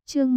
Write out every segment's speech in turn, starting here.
Chương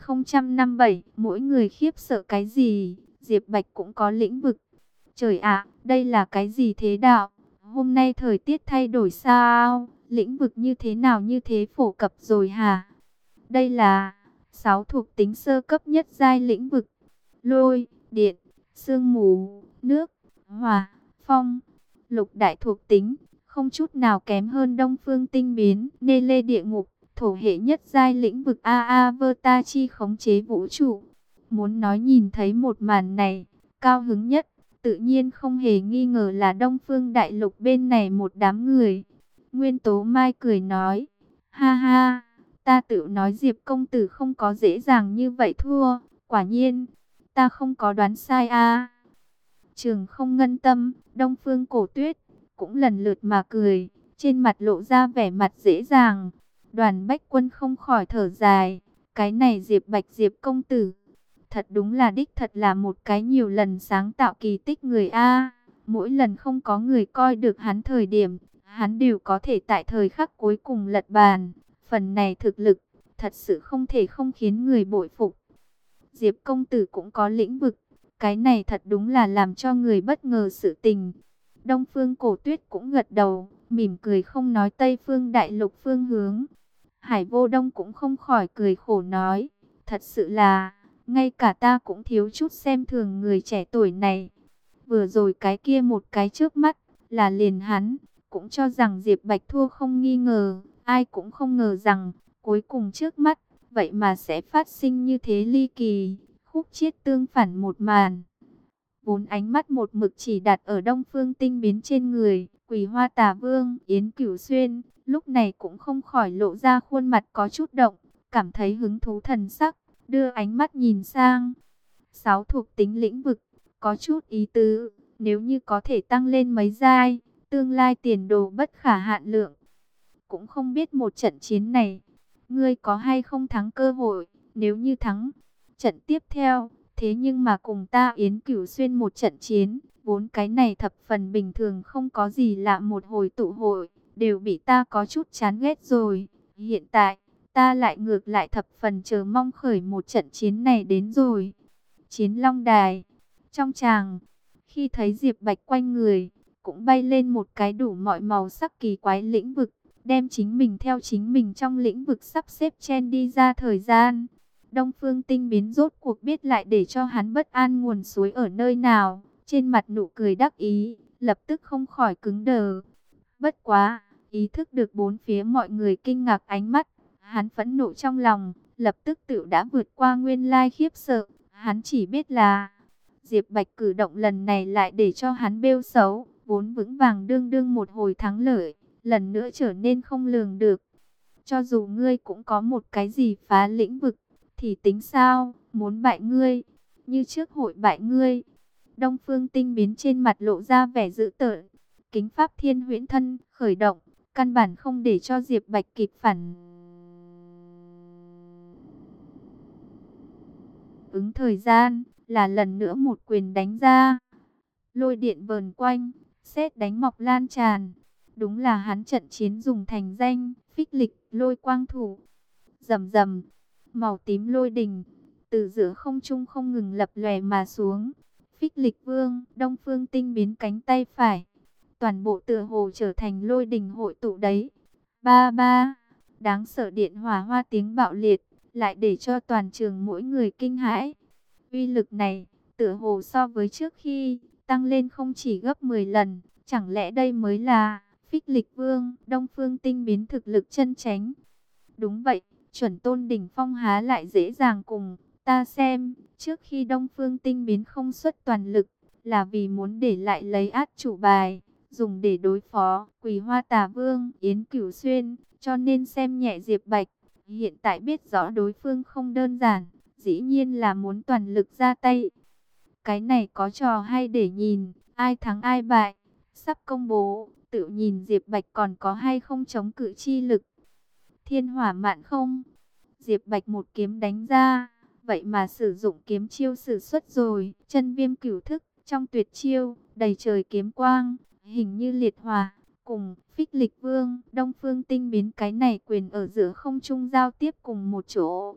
1057, mỗi người khiếp sợ cái gì? Diệp Bạch cũng có lĩnh vực. Trời ạ, đây là cái gì thế đạo? Hôm nay thời tiết thay đổi sao? Lĩnh vực như thế nào như thế phổ cập rồi hả? Đây là 6 thuộc tính sơ cấp nhất giai lĩnh vực. Lôi, điện, sương mù, nước, hỏa, phong, lục đại thuộc tính, không chút nào kém hơn Đông Phương Tinh Biến, Nê Lê Địa Ngục. Thổ hệ nhất giai lĩnh vực Avatar chi khống chế vũ trụ. Muốn nói nhìn thấy một màn này, cao hứng nhất, tự nhiên không hề nghi ngờ là Đông Phương Đại Lục bên này một đám người. Nguyên Tố Mai cười nói, ha ha, ta tự nói Diệp công tử không có dễ dàng như vậy thua, quả nhiên, ta không có đoán sai a. Trường Không Ngân Tâm, Đông Phương Cổ Tuyết, cũng lần lượt mà cười, trên mặt lộ ra vẻ mặt dễ dàng. Đoàn Bách Quân không khỏi thở dài, cái này Diệp Bạch Diệp công tử, thật đúng là đích thật là một cái nhiều lần sáng tạo kỳ tích người A. Mỗi lần không có người coi được hắn thời điểm, hắn đều có thể tại thời khắc cuối cùng lật bàn. Phần này thực lực, thật sự không thể không khiến người bội phục. Diệp công tử cũng có lĩnh vực, cái này thật đúng là làm cho người bất ngờ sự tình. Đông Phương Cổ Tuyết cũng gật đầu, mỉm cười không nói Tây Phương Đại Lục phương hướng. Hải Vô Đông cũng không khỏi cười khổ nói, thật sự là, ngay cả ta cũng thiếu chút xem thường người trẻ tuổi này. Vừa rồi cái kia một cái trước mắt, là liền hắn, cũng cho rằng Diệp Bạch thua không nghi ngờ, ai cũng không ngờ rằng, cuối cùng trước mắt, vậy mà sẽ phát sinh như thế ly kỳ, khúc chiết tương phản một màn. Vốn ánh mắt một mực chỉ đặt ở Đông Phương Tinh Biến trên người, Quỳ Hoa Tà Vương, Yến Cửu Xuyên, lúc này cũng không khỏi lộ ra khuôn mặt có chút động, cảm thấy hứng thú thần sắc, đưa ánh mắt nhìn sang. 6 thuộc tính lĩnh vực, có chút ý tứ, nếu như có thể tăng lên mấy giai, tương lai tiền đồ bất khả hạn lượng. Cũng không biết một trận chiến này, ngươi có hay không thắng cơ hội, nếu như thắng, trận tiếp theo, thế nhưng mà cùng ta Yến Cửu Xuyên một trận chiến, vốn cái này thập phần bình thường không có gì lạ một hồi tụ hội, đều bị ta có chút chán ghét rồi. Hiện tại, ta lại ngược lại thập phần chờ mong khởi một trận chiến này đến rồi. Chiến Long Đài, trong tràng, khi thấy Diệp Bạch quanh người, cũng bay lên một cái đủ mọi màu sắc kỳ quái lĩnh vực, đem chính mình theo chính mình trong lĩnh vực sắp xếp chen đi ra thời gian. Đông Phương Tinh Biến rốt cuộc biết lại để cho hắn bất an nguồn suối ở nơi nào, trên mặt nụ cười đắc ý, lập tức không khỏi cứng đờ. Bất quá, ý thức được bốn phía mọi người kinh ngạc ánh mắt, hắn phẫn nộ trong lòng, lập tức tự đã vượt qua nguyên lai khiếp sợ, hắn chỉ biết là Diệp Bạch cử động lần này lại để cho hắn bêu xấu, vốn vững vàng đương đương một hồi thắng lợi, lần nữa trở nên không lường được. Cho dù ngươi cũng có một cái gì phá lĩnh vực, thì tính sao, muốn bại ngươi, như trước hội bại ngươi. Đông Phương Tinh Biến trên mặt lộ ra vẻ dữ tợn, Kính Pháp Thiên Huyễn Thân khởi động, căn bản không để cho Diệp Bạch kịp phản ứng thời gian, là lần nữa một quyền đánh ra. Lôi điện vờn quanh, sét đánh mọc lan tràn. Đúng là hắn trận chiến dùng thành danh, phích lịch lôi quang thủ. Rầm rầm, màu tím lôi đình, từ giữa không trung không ngừng lập lòe mà xuống. Phích lịch vương, Đông Phương Tinh Biến cánh tay phải. Toàn bộ tựa hồ trở thành lôi đình hội tụ đấy. Ba ba, đáng sợ điện hỏa hoa tiếng bạo liệt, lại để cho toàn trường mỗi người kinh hãi. Uy lực này, tựa hồ so với trước khi, tăng lên không chỉ gấp 10 lần. Chẳng lẽ đây mới là Phích lịch vương, Đông Phương Tinh Biến thực lực chân chánh? Đúng vậy, chuẩn tôn đỉnh phong há lại dễ dàng cùng ta xem. Trước khi Đông Phương Tinh Biến không xuất toàn lực, là vì muốn để lại lấy át chủ bài, dùng để đối phó Quỳ Hoa Tà Vương, Yến Cửu Xuyên, cho nên xem nhẹ Diệp Bạch. Hiện tại biết rõ đối phương không đơn giản, dĩ nhiên là muốn toàn lực ra tay. Cái này có trò hay để nhìn, ai thắng ai bại, sắp công bố, tự nhìn Diệp Bạch còn có hay không chống cự chi lực. Thiên hỏa mạn không, Diệp Bạch một kiếm đánh ra, vậy mà sử dụng kiếm chiêu sử xuất rồi, chân viêm cửu thức, trong tuyệt chiêu, đầy trời kiếm quang, hình như liệt hỏa, cùng Phích lịch vương, Đông Phương Tinh Biến cái này quyền ở giữa không trung giao tiếp cùng một chỗ.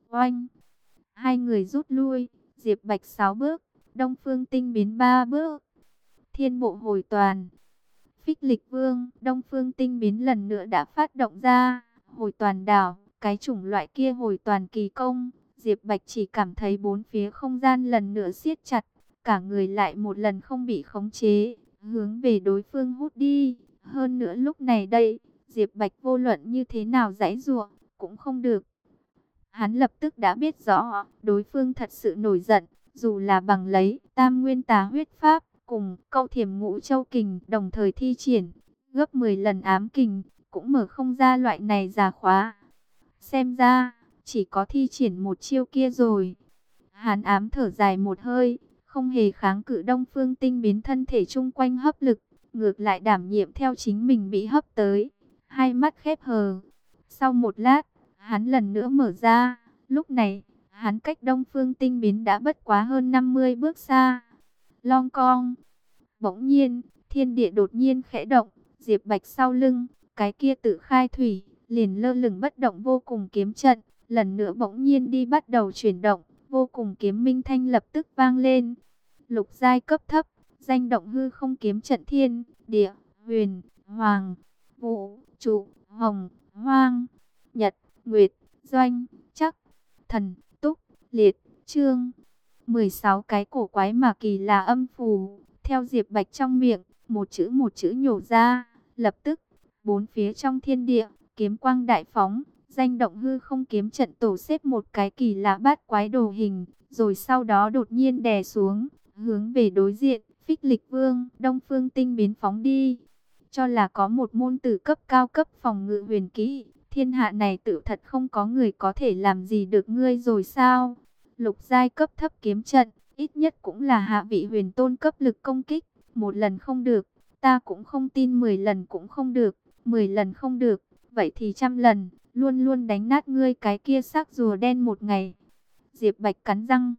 Oanh! Hai người rút lui, Diệp Bạch 6 bước, Đông Phương Tinh Biến 3 bước. Thiên bộ hồi toàn. Phích Lịch Vương, Đông Phương Tinh Biến lần nữa đã phát động ra, hồi toàn đảo, cái chủng loại kia hồi toàn kỳ công. Diệp Bạch chỉ cảm thấy bốn phía không gian lần nữa siết chặt, cả người lại một lần không bị khống chế, hướng về đối phương hút đi. Hơn nữa lúc này đây, Diệp Bạch vô luận như thế nào giãy giụa cũng không được. Hắn lập tức đã biết rõ, đối phương thật sự nổi giận, dù là bằng lấy Tam Nguyên Tà Huyết Pháp cùng Câu Thiểm Ngũ Châu Kình đồng thời thi triển, gấp 10 lần ám kình, cũng mở không ra loại này giả khóa. Xem ra, chỉ có thi triển một chiêu kia rồi. Hắn ám thở dài một hơi, không hề kháng cự Đông Phương Tinh Biến thân thể chung quanh hấp lực, ngược lại đảm nhiệm theo chính mình bị hấp tới, hai mắt khép hờ. Sau một lát, hắn lần nữa mở ra, lúc này, hắn cách Đông Phương Tinh Biến đã bất quá hơn 50 bước xa. Long cong, bỗng nhiên, thiên địa đột nhiên khẽ động, Diệp Bạch sau lưng, cái kia tự khai thủy, liền lơ lửng bất động vô cùng kiếm trận, lần nữa bỗng nhiên đi bắt đầu chuyển động, vô cùng kiếm minh thanh lập tức vang lên. Lục giai cấp thấp, danh động hư không kiếm trận thiên, địa, huyền, hoàng, vũ, trụ, hồng, hoang, nhật, nguyệt, doanh, chắc, thần, túc, liệt, trương. 16 cái cổ quái mà kỳ là âm phù, theo Diệp Bạch trong miệng, một chữ nhổ ra, lập tức, bốn phía trong thiên địa, kiếm quang đại phóng, danh động hư không kiếm trận tổ xếp một cái kỳ lạ bát quái đồ hình, rồi sau đó đột nhiên đè xuống, hướng về đối diện, Phích Lịch Vương, Đông Phương Tinh Biến phóng đi. Cho là có một môn tử cấp cao cấp phòng ngự huyền kỹ, thiên hạ này tự thật không có người có thể làm gì được ngươi rồi sao? Lục giai cấp thấp kiếm trận, ít nhất cũng là hạ vị huyền tôn cấp lực công kích, một lần không được, ta cũng không tin 10 lần cũng không được, 10 lần không được, vậy thì 100 lần, luôn luôn đánh nát ngươi cái kia xác rùa đen một ngày. Diệp Bạch cắn răng.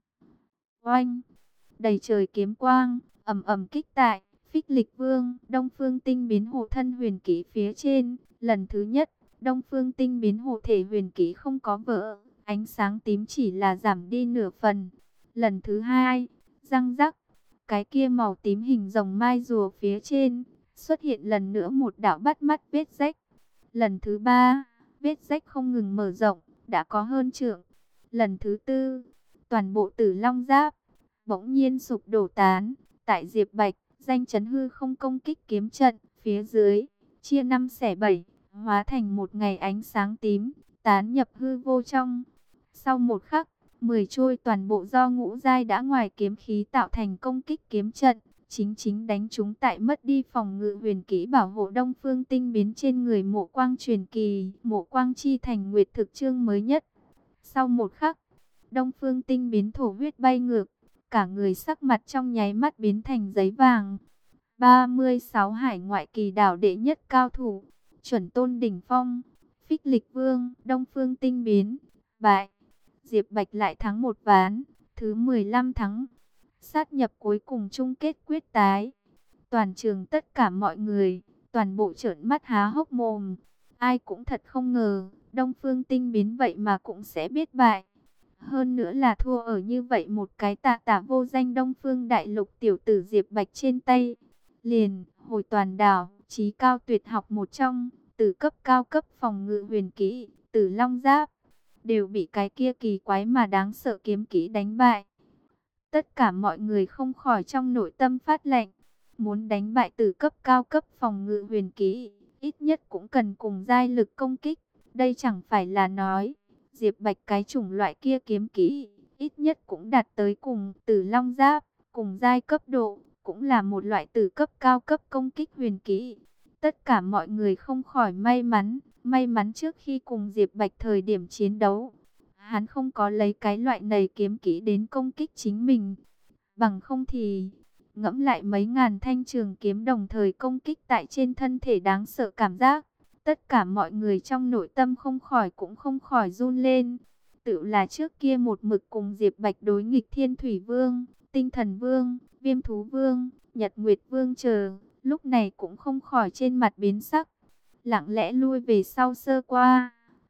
Oanh! Đầy trời kiếm quang, ầm ầm kích tại, Phích Lịch Vương, Đông Phương Tinh Biến hộ thân huyền kỹ phía trên, lần thứ nhất, Đông Phương Tinh Biến hộ thể huyền kỹ không có vỡ, ánh sáng tím chỉ là giảm đi nửa phần. Lần thứ hai, răng rắc, cái kia màu tím hình rồng mai rùa phía trên, xuất hiện lần nữa một đạo bắt mắt vết rách. Lần thứ ba, vết rách không ngừng mở rộng, đã có hơn trượng. Lần thứ tư, toàn bộ Tử Long Giáp bỗng nhiên sụp đổ tan, tại Diệp Bạch, danh chấn hư không công kích kiếm trận, phía dưới, chia 5 xẻ 7, hóa thành một ngày ánh sáng tím, tán nhập hư vô trong. Sau một khắc, 10 trôi toàn bộ do ngũ giai đã ngoài kiếm khí tạo thành công kích kiếm trận, chính đánh chúng tại mất đi phòng ngự huyền kỹ bảo hộ Đông Phương Tinh Biến trên người Mộ Quang truyền kỳ, Mộ Quang chi thành nguyệt thực chương mới nhất. Sau một khắc, Đông Phương Tinh Biến thổ huyết bay ngược, cả người sắc mặt trong nháy mắt biến thành giấy vàng. 36 hải ngoại kỳ đảo đệ nhất cao thủ, chuẩn tôn đỉnh phong, Phích Lịch Vương, Đông Phương Tinh Biến, bại. Diệp Bạch lại thắng một ván, thứ 15 thắng. Sát nhập cuối cùng chung kết quyết tái. Toàn trường tất cả mọi người, toàn bộ trợn mắt há hốc mồm. Ai cũng thật không ngờ, Đông Phương Tinh Biến vậy mà cũng sẽ biết bại. Hơn nữa là thua ở như vậy một cái tạ tạ vô danh Đông Phương Đại Lục tiểu tử Diệp Bạch trên tay. Liền, hồi toàn đảo, chí cao tuyệt học một trong, từ cấp cao cấp phòng ngự huyền kỹ, Tử Long Giáp, đều bị cái kia kỳ quái mà đáng sợ kiếm kỹ đánh bại. Tất cả mọi người không khỏi trong nội tâm phát lệnh, muốn đánh bại từ cấp cao cấp phòng ngự huyền kỹ, ít nhất cũng cần cùng giai lực công kích. Đây chẳng phải là nói, Diệp Bạch cái chủng loại kia kiếm kỹ, ít nhất cũng đạt tới cùng Tử Long Giáp, cùng giai cấp độ, cũng là một loại từ cấp cao cấp công kích huyền kỹ. Tất cả mọi người không khỏi may mắn trước khi cùng Diệp Bạch thời điểm chiến đấu, hắn không có lấy cái loại này kiếm kỹ đến công kích chính mình. Bằng không thì, ngẫm lại mấy ngàn thanh trường kiếm đồng thời công kích tại trên thân thể đáng sợ cảm giác. Tất cả mọi người trong nội tâm không khỏi run lên. Tự là trước kia một mực cùng Diệp Bạch đối nghịch Thiên Thủy Vương, Tinh Thần Vương, Viêm Thú Vương, Nhật Nguyệt Vương chờ, lúc này cũng không khỏi trên mặt biến sắc. Lặng lẽ lui về sau sơ qua.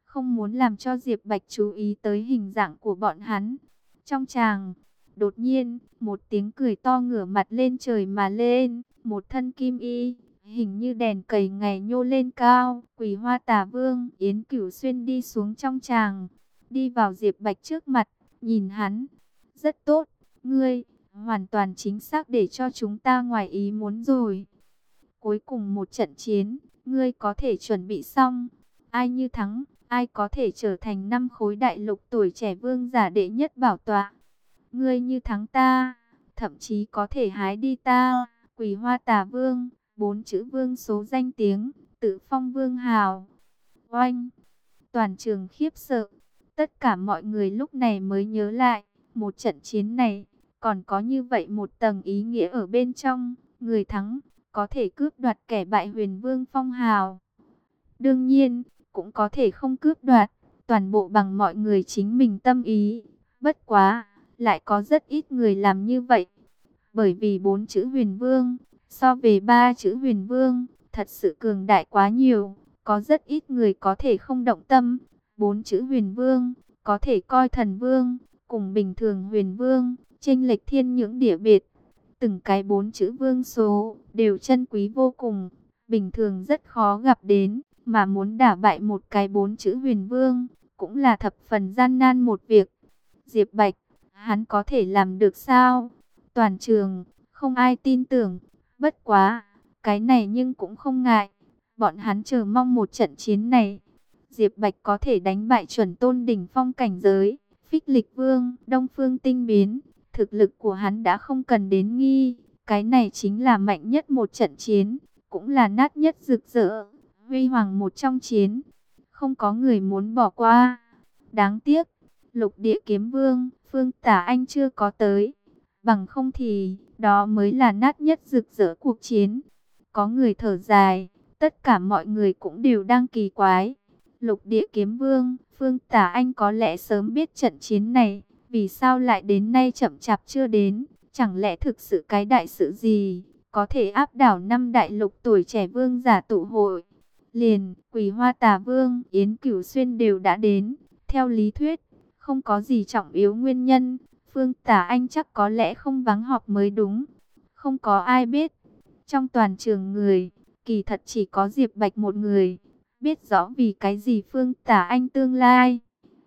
không muốn làm cho Diệp Bạch chú ý tới hình dạng của bọn hắn. Trong tràng, đột nhiên, một tiếng cười to ngửa mặt lên trời mà lên, một thân kim y, hình như đèn cầy ngày nhô lên cao, Quỳ Hoa Tà Vương, Yến Cửu Xuyên đi xuống trong tràng, đi vào Diệp Bạch trước mặt, nhìn hắn, rất tốt, ngươi, hoàn toàn chính xác để cho chúng ta ngoài ý muốn rồi. Cuối cùng một trận chiến, ngươi có thể chuẩn bị xong, ai như thắng, ai có thể trở thành 5 khối đại lục tuổi trẻ vương giả đệ nhất bảo tọa. Ngươi như thắng ta, thậm chí có thể hái đi ta, Quỳ Hoa Tà Vương, 4 chữ vương số danh tiếng, tự phong vương hào. Oanh! Toàn trường khiếp sợ, tất cả mọi người lúc này mới nhớ lại, một trận chiến này, còn có như vậy một tầng ý nghĩa ở bên trong, người thắng, có thể cướp đoạt kẻ bại Huyền Vương phong hào. Đương nhiên, cũng có thể không cướp đoạt, toàn bộ bằng mọi người chính mình tâm ý. Bất quá, lại có rất ít người làm như vậy. Bởi vì 4 chữ Huyền Vương, so về 3 chữ Huyền Vương, thật sự cường đại quá nhiều. Có rất ít người có thể không động tâm. 4 chữ Huyền Vương, có thể coi Thần Vương, cùng bình thường Huyền Vương, chênh lệch thiên những địa biệt. Từng cái 4 chữ vương số, đều chân quý vô cùng, bình thường rất khó gặp đến. Mà muốn đả bại một cái 4 chữ Huyền Vương, cũng là thập phần gian nan một việc. Diệp Bạch, hắn có thể làm được sao? Toàn trường, không ai tin tưởng. Bất quá, cái này nhưng cũng không ngại. Bọn hắn chờ mong một trận chiến này. Diệp Bạch có thể đánh bại chuẩn tôn đỉnh phong cảnh giới, Phích Lịch Vương, Đông Phương Tinh Biến. Thực lực của hắn đã không cần đến nghi. Cái này chính là mạnh nhất một trận chiến, cũng là nát nhất rực rỡ, huy hoàng một trong chiến. Không có người muốn bỏ qua. Đáng tiếc, Lục Địa Kiếm Vương, Phương Tả Anh chưa có tới. Bằng không thì, đó mới là nát nhất rực rỡ cuộc chiến. Có người thở dài, tất cả mọi người cũng đều đang kỳ quái. Lục Địa Kiếm Vương, Phương Tả Anh có lẽ sớm biết trận chiến này, vì sao lại đến nay chậm chạp chưa đến? Chẳng lẽ thực sự cái đại sự gì, có thể áp đảo 5 đại lục tuổi trẻ vương giả tụ hội? Liền, Quỳ Hoa Tà Vương, Yến Cửu Xuyên đều đã đến. Theo lý thuyết, không có gì trọng yếu nguyên nhân, Phương Tả Anh chắc có lẽ không vắng họp mới đúng. Không có ai biết. Trong toàn trường người, kỳ thật chỉ có Diệp Bạch một người, biết rõ vì cái gì Phương Tả Anh tương lai.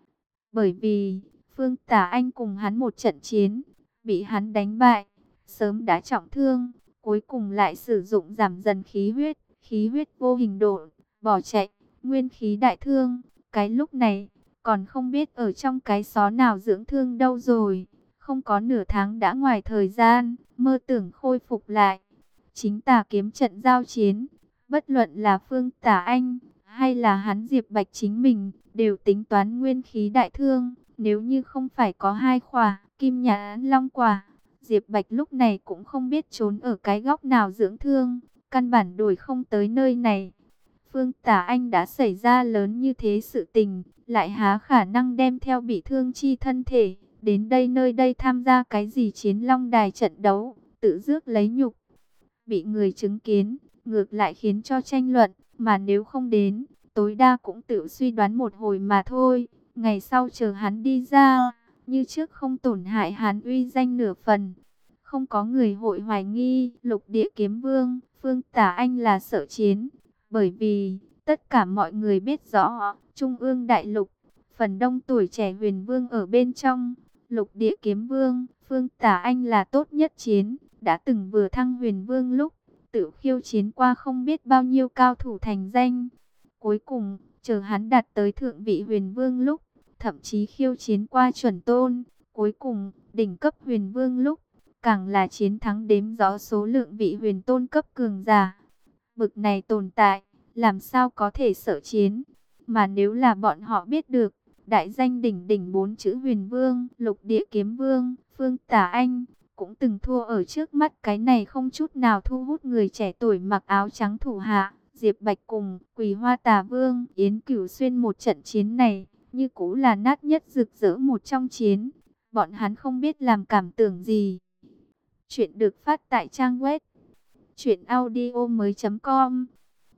Bởi vì, Phương Tả Anh cùng hắn một trận chiến, bị hắn đánh bại, sớm đã trọng thương, cuối cùng lại sử dụng giảm dần khí huyết vô hình độ, bỏ chạy, nguyên khí đại thương. Cái lúc này, còn không biết ở trong cái xó nào dưỡng thương đâu rồi, không có nửa tháng đã ngoài thời gian, mơ tưởng khôi phục lại. Chính tà kiếm trận giao chiến, bất luận là Phương Tả Anh, hay là hắn Diệp Bạch chính mình, đều tính toán nguyên khí đại thương. Nếu như không phải có 2 khỏa Kim Nhãn Long quả, Diệp Bạch lúc này cũng không biết trốn ở cái góc nào dưỡng thương, căn bản đuổi không tới nơi này. Phương Tả Anh đã xảy ra lớn như thế sự tình, lại há khả năng đem theo bị thương chi thân thể, đến đây nơi đây tham gia cái gì chiến long đài trận đấu, tự rước lấy nhục. Bị người chứng kiến, ngược lại khiến cho tranh luận, mà nếu không đến, tối đa cũng tự suy đoán một hồi mà thôi. Ngày sau chờ hắn đi ra, như trước không tổn hại hắn uy danh nửa phần. Không có người hội hoài nghi Lục Địa Kiếm Vương, Phương Tả Anh là sợ chiến. Bởi vì, tất cả mọi người biết rõ, Trung ương đại lục, phần đông tuổi trẻ Huyền Vương ở bên trong. Lục Địa Kiếm Vương, Phương Tả Anh là tốt nhất chiến, đã từng vừa thăng Huyền Vương lúc, tự khiêu chiến qua không biết bao nhiêu cao thủ thành danh. Cuối cùng, chờ hắn đạt tới thượng vị Huyền Vương lúc, thậm chí khiêu chiến qua chuẩn tôn. Cuối cùng, đỉnh cấp Huyền Vương lúc, càng là chiến thắng đếm rõ số lượng vị huyền tôn cấp cường giả. Bực này tồn tại, làm sao có thể sợ chiến? Mà nếu là bọn họ biết được, đại danh đỉnh đỉnh 4 chữ Huyền Vương, Lục Địa Kiếm Vương, Phương Tả Anh, cũng từng thua ở trước mắt cái này không chút nào thu hút người trẻ tuổi mặc áo trắng thủ hạ. Diệp Bạch cùng Quỳ Hoa Tà Vương, Yến Cửu Xuyên một trận chiến này, như cũ là nát nhất rực rỡ một trong chiến. Bọn hắn không biết làm cảm tưởng gì. Chuyện được phát tại trang web truyệnaudiomoi.com.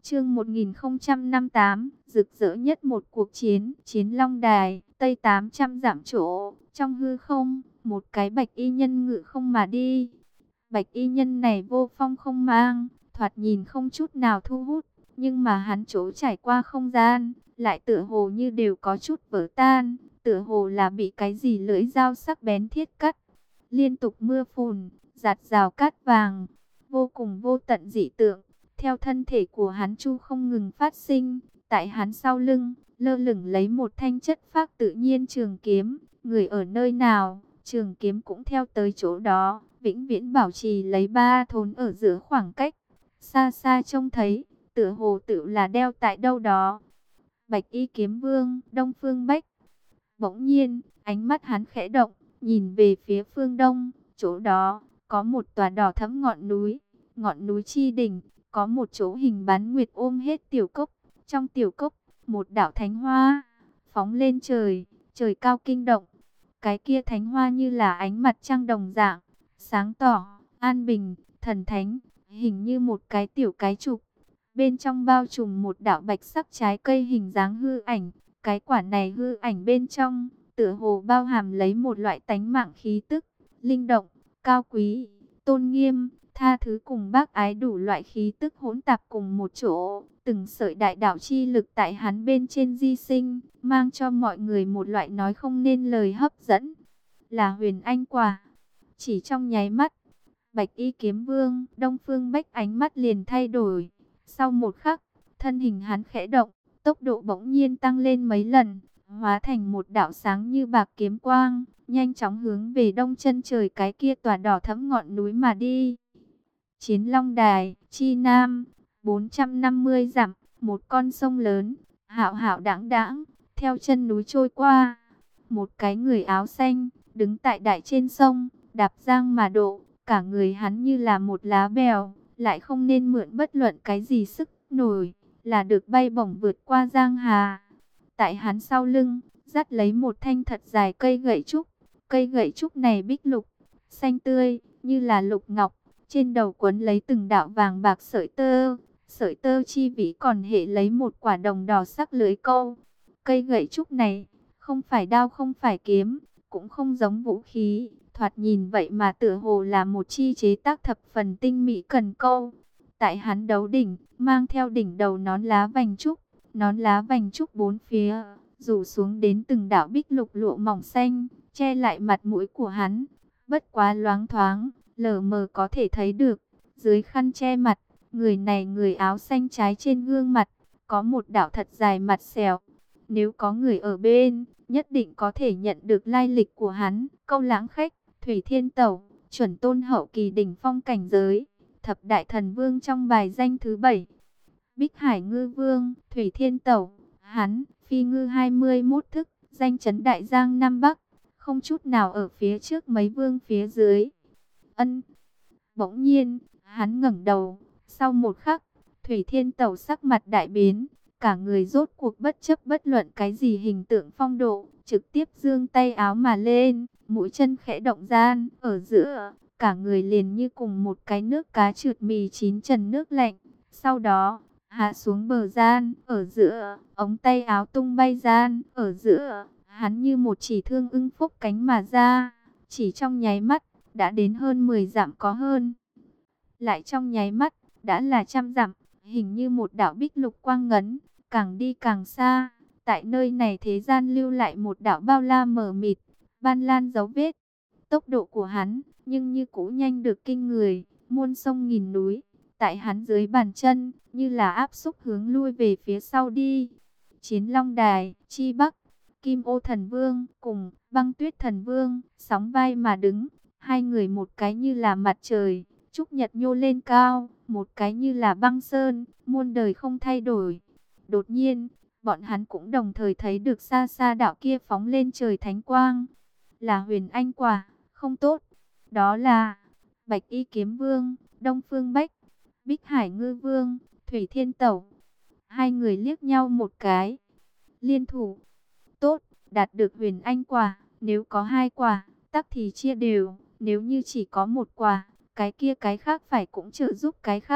Chương 1058, rực rỡ nhất một cuộc chiến, Chiến Long Đài, Tây 800 dặm chỗ, trong hư không, một cái bạch y nhân ngự không mà đi. Bạch y nhân này vô phong không mang, thoạt nhìn không chút nào thu hút, nhưng mà hắn chỗ trải qua không gian, lại tựa hồ như đều có chút vỡ tan, tựa hồ là bị cái gì lưỡi dao sắc bén thiết cắt. Liên tục mưa phùn, giạt rào cát vàng, vô cùng vô tận dị tượng, theo thân thể của hắn chu không ngừng phát sinh. Tại hắn sau lưng, lơ lửng lấy một thanh chất phác tự nhiên trường kiếm, người ở nơi nào, trường kiếm cũng theo tới chỗ đó, vĩnh viễn bảo trì lấy ba thốn ở giữa khoảng cách. Xa xa trông thấy, tựa hồ tự là đeo tại đâu đó. Bạch y kiếm vương, Đông Phương Bách. Bỗng nhiên, ánh mắt hắn khẽ động, nhìn về phía phương đông, chỗ đó, có một tòa đỏ thẫm ngọn núi chi đỉnh, có một chỗ hình bán nguyệt ôm hết tiểu cốc, trong tiểu cốc, một đạo thánh hoa, phóng lên trời, trời cao kinh động. Cái kia thánh hoa như là ánh mặt trăng đồng dạng, sáng tỏ, an bình, thần thánh, hình như một cái tiểu cái trục. Bên trong bao trùm một đạo bạch sắc trái cây hình dáng hư ảnh, cái quả này hư ảnh bên trong, tựa hồ bao hàm lấy một loại tánh mạng khí tức, linh động, cao quý, tôn nghiêm, tha thứ cùng bác ái đủ loại khí tức hỗn tạp cùng một chỗ. Từng sợi đại đạo chi lực tại hắn bên trên di sinh, mang cho mọi người một loại nói không nên lời hấp dẫn. Là huyền anh quả. Chỉ trong nháy mắt, Bạch y kiếm vương, Đông Phương Bách ánh mắt liền thay đổi. Sau một khắc, thân hình hắn khẽ động, tốc độ bỗng nhiên tăng lên mấy lần, hóa thành một đạo sáng như bạc kiếm quang, nhanh chóng hướng về đông chân trời cái kia tòa đỏ thẫm ngọn núi mà đi. Chiến Long Đài, chi nam, 450 dặm, một con sông lớn, hạo hạo đãng đãng, theo chân núi trôi qua. Một cái người áo xanh, đứng tại đại trên sông, đạp giang mà độ, cả người hắn như là một lá bèo, lại không nên mượn bất luận cái gì sức nổi, là được bay bổng vượt qua giang hà. Tại hắn sau lưng, dắt lấy một thanh thật dài cây gậy trúc. Cây gậy trúc này bích lục, xanh tươi, như là lục ngọc, trên đầu quấn lấy từng đạo vàng bạc sợi tơ. Sợi tơ chi vĩ còn hệ lấy một quả đồng đỏ sắc lưới câu. Cây gậy trúc này, không phải đao không phải kiếm, cũng không giống vũ khí, thoạt nhìn vậy mà tựa hồ là một chi chế tác thập phần tinh mỹ cần câu. Tại hắn đấu đỉnh, mang theo đỉnh đầu nón lá vành trúc, nón lá vành trúc bốn phía, rủ xuống đến từng đạo bích lục lụa mỏng xanh, che lại mặt mũi của hắn, bất quá loáng thoáng, lờ mờ có thể thấy được, dưới khăn che mặt, người áo xanh trái trên gương mặt, có một đạo thật dài mặt sẹo. Nếu có người ở bên, nhất định có thể nhận được lai lịch của hắn. Câu lãng khách, Thủy Thiên Tẩu, chuẩn tôn hậu kỳ đỉnh phong cảnh giới, thập đại thần vương trong bài danh thứ 7. Bích Hải Ngư Vương, Thủy Thiên Tẩu, hắn, phi ngư 21 thức, danh chấn đại giang Nam Bắc, không chút nào ở phía trước mấy vương phía dưới. Ân. Bỗng nhiên, hắn ngẩng đầu, sau một khắc, Thủy Thiên Tẩu sắc mặt đại biến, cả người rốt cuộc bất chấp bất luận cái gì hình tượng phong độ, trực tiếp giương tay áo mà lên, mũi chân khẽ động gian, ở giữa, cả người liền như cùng một cái nước cá trượt mì chín trần nước lạnh. Sau đó, hạ xuống bờ gian, ở giữa, ống tay áo tung bay gian, ở giữa, hắn như một chỉ thương ưng phúc cánh mà ra, chỉ trong nháy mắt, đã đến hơn 10 dặm có hơn. Lại trong nháy mắt, đã là trăm dặm, hình như một đạo bích lục quang ngấn, càng đi càng xa. Tại nơi này thế gian lưu lại một đạo bao la mờ mịt, ban lan dấu vết. Tốc độ của hắn, nhưng như cũ nhanh được kinh người, muôn sông nghìn núi. Tại hắn dưới bàn chân, như là áp xúc hướng lui về phía sau đi. Chiến Long Đài, chi bắc, Kim Ô Thần Vương cùng Băng Tuyết Thần Vương, sóng vai mà đứng. Hai người một cái như là mặt trời, trúc nhật nhô lên cao, một cái như là băng sơn, muôn đời không thay đổi. Đột nhiên, bọn hắn cũng đồng thời thấy được xa xa đạo kia phóng lên trời thánh quang. Là huyền anh quả, không tốt. Đó là Bạch y kiếm vương, Đông Phương Bách, Bích Hải Ngư Vương, Thủy Thiên Tẩu. Hai người liếc nhau một cái. Liên thủ. Tốt, đạt được huyền anh quả. Nếu có hai quả, tắc thì chia đều. Nếu như chỉ có một quả, cái kia cái khác phải cũng trợ giúp cái khác.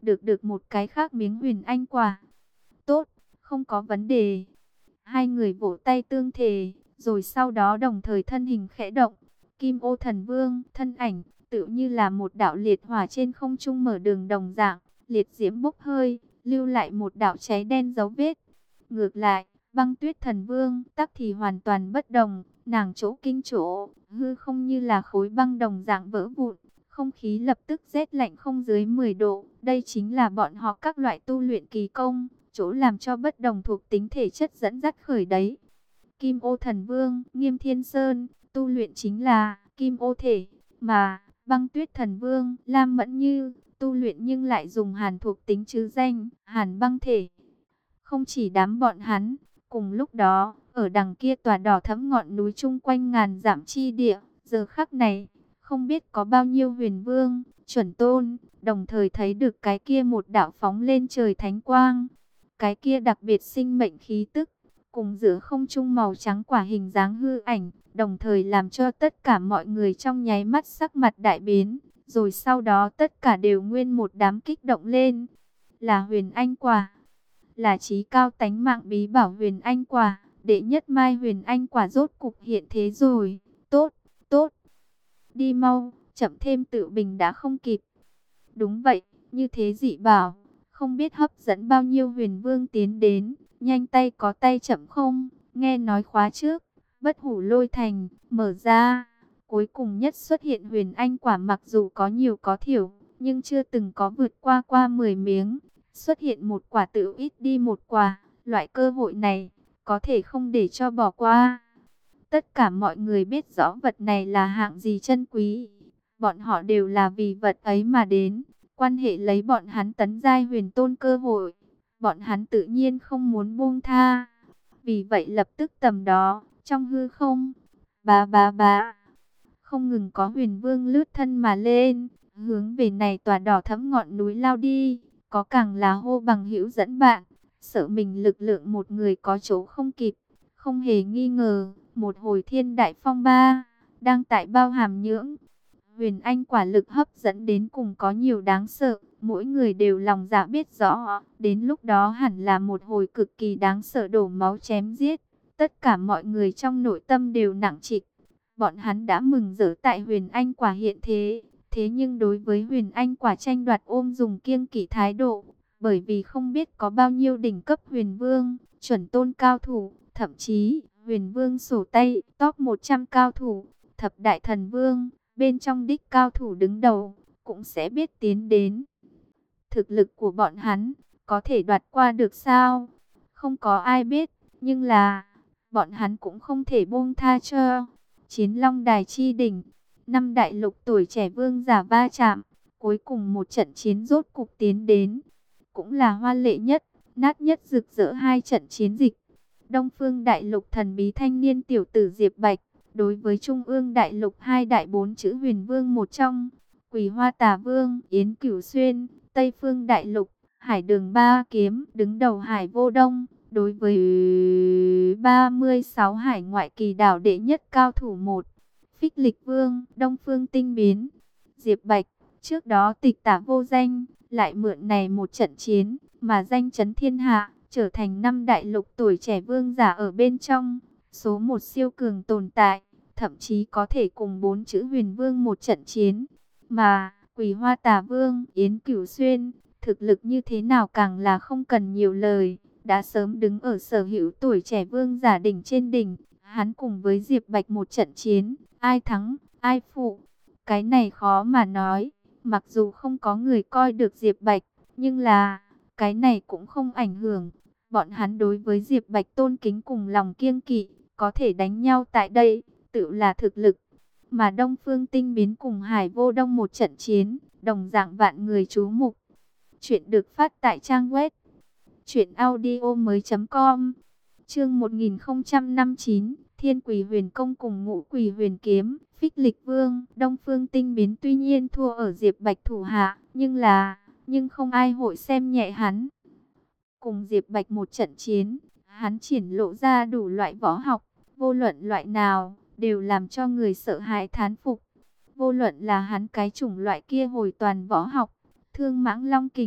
được được một cái khác miếng huyền anh quả. Tốt, không có vấn đề. Hai người vỗ tay tương thề, rồi sau đó đồng thời thân hình khẽ động. Kim Ô Thần Vương, thân ảnh, tự như là một đạo liệt hỏa trên không trung mở đường đồng dạng, liệt diễm bốc hơi, lưu lại một đạo cháy đen dấu vết. Ngược lại, Băng Tuyết Thần Vương, tắc thì hoàn toàn bất đồng, nàng chỗ kinh chỗ, hư không như là khối băng đồng dạng vỡ vụn. Không khí lập tức rét lạnh không dưới 10 độ, đây chính là bọn họ các loại tu luyện kỳ công, chỗ làm cho bất đồng thuộc tính thể chất dẫn dắt khởi đấy. Kim Ô Thần Vương, Nghiêm Thiên Sơn, tu luyện chính là Kim Ô Thể, mà Băng Tuyết Thần Vương, Lam Mẫn Như, tu luyện nhưng lại dùng Hàn thuộc tính chứ danh, Hàn Băng Thể. Không chỉ đám bọn hắn, cùng lúc đó, ở đằng kia tòa đỏ thẫm ngọn núi chung quanh ngàn dặm chi địa, giờ khắc này, không biết có bao nhiêu huyền vương, chuẩn tôn, đồng thời thấy được cái kia một đạo phóng lên trời thánh quang. Cái kia đặc biệt sinh mệnh khí tức, cùng giữa không trung màu trắng quả hình dáng hư ảnh, đồng thời làm cho tất cả mọi người trong nháy mắt sắc mặt đại biến, rồi sau đó tất cả đều nguyên một đám kích động lên. Là huyền anh quả, là chí cao tánh mạng bí bảo huyền anh quả, đệ nhất mai huyền anh quả rốt cục hiện thế rồi. Tốt, tốt, đi mau, chậm thêm tự bình đã không kịp. Đúng vậy, như thế dị bảo, không biết hấp dẫn bao nhiêu huyền vương tiến đến, nhanh tay có tay chậm không, nghe nói khóa trước, bất hủ lôi thành, mở ra, cuối cùng nhất xuất hiện huyền anh quả mặc dù có nhiều có thiểu, nhưng chưa từng có vượt qua 10 miếng, xuất hiện một quả tự ít đi một quả, loại cơ hội này, có thể không để cho bỏ qua. Tất cả mọi người biết rõ vật này là hạng gì chân quý, bọn họ đều là vì vật ấy mà đến. Quan hệ lấy bọn hắn tấn giai huyền tôn cơ hội, bọn hắn tự nhiên không muốn buông tha. Vì vậy lập tức tầm đó, trong hư không, bá, không ngừng có huyền vương lướt thân mà lên, hướng về này tòa đỏ thẫm ngọn núi lao đi, có càng là hô bằng hữu dẫn bạn, sợ mình lực lượng một người có chỗ không kịp. Không hề nghi ngờ, một hồi thiên đại phong ba, đang tại bao hàm nhưỡng. Huyền Anh quả lực hấp dẫn đến cùng có nhiều đáng sợ, mỗi người đều lòng dạ biết rõ, đến lúc đó hẳn là một hồi cực kỳ đáng sợ đổ máu chém giết. Tất cả mọi người trong nội tâm đều nặng trịch, bọn hắn đã mừng rỡ tại Huyền Anh quả hiện thế, thế nhưng đối với Huyền Anh quả tranh đoạt ôm dùng kiêng kỵ thái độ, bởi vì không biết có bao nhiêu đỉnh cấp huyền vương, chuẩn tôn cao thủ, thậm chí huyền vương sổ tay, top 100 cao thủ, thập đại thần vương. Bên trong đích cao thủ đứng đầu, cũng sẽ biết tiến đến. Thực lực của bọn hắn, có thể đoạt qua được sao? Không có ai biết, nhưng là, bọn hắn cũng không thể buông tha cho. Chiến Long Đài chi đỉnh, 5 đại lục tuổi trẻ vương giả va chạm, cuối cùng một trận chiến rốt cục tiến đến. Cũng là hoa lệ nhất, nát nhất rực rỡ hai trận chiến dịch. Đông Phương đại lục thần bí thanh niên tiểu tử Diệp Bạch, đối với Trung ương đại lục hai đại bốn chữ huyền vương một trong, Quỳ Hoa Tà Vương, Yến Cửu Xuyên, Tây Phương đại lục, Hải Đường Ba Kiếm, đứng đầu Hải Vô Đông, đối với 36 hải ngoại kỳ đảo đệ nhất cao thủ một, Phích Lịch Vương, Đông Phương Tinh Biến, Diệp Bạch, trước đó tịch tả vô danh, lại mượn này một trận chiến, mà danh chấn thiên hạ, trở thành 5 đại lục tuổi trẻ vương giả ở bên trong. Số một siêu cường tồn tại, thậm chí có thể cùng 4 chữ huyền vương một trận chiến. Mà, Quỳ Hoa Tà Vương, Yến Cửu Xuyên, thực lực như thế nào càng là không cần nhiều lời, đã sớm đứng ở sở hữu tuổi trẻ vương giả đỉnh trên đỉnh. Hắn cùng với Diệp Bạch một trận chiến, ai thắng, ai phụ, cái này khó mà nói. Mặc dù không có người coi được Diệp Bạch, nhưng là, cái này cũng không ảnh hưởng. Bọn hắn đối với Diệp Bạch tôn kính cùng lòng kiêng kỵ, có thể đánh nhau tại đây, tự là thực lực. Mà Đông Phương Tinh Biến cùng Hải Vô Đông một trận chiến, đồng dạng vạn người chú mục. Chuyện được phát tại trang web truyệnaudiomoi.com. Chương 1059, Thiên Quỷ Huyền Công cùng Ngũ Quỷ Huyền Kiếm, Phích Lịch Vương, Đông Phương Tinh Biến tuy nhiên thua ở Diệp Bạch thủ hạ, nhưng không ai hội xem nhẹ hắn. Cùng Diệp Bạch một trận chiến, hắn triển lộ ra đủ loại võ học, vô luận loại nào, đều làm cho người sợ hãi thán phục. Vô luận là hắn cái chủng loại kia hồi toàn võ học, Thương Mãng Long Kình,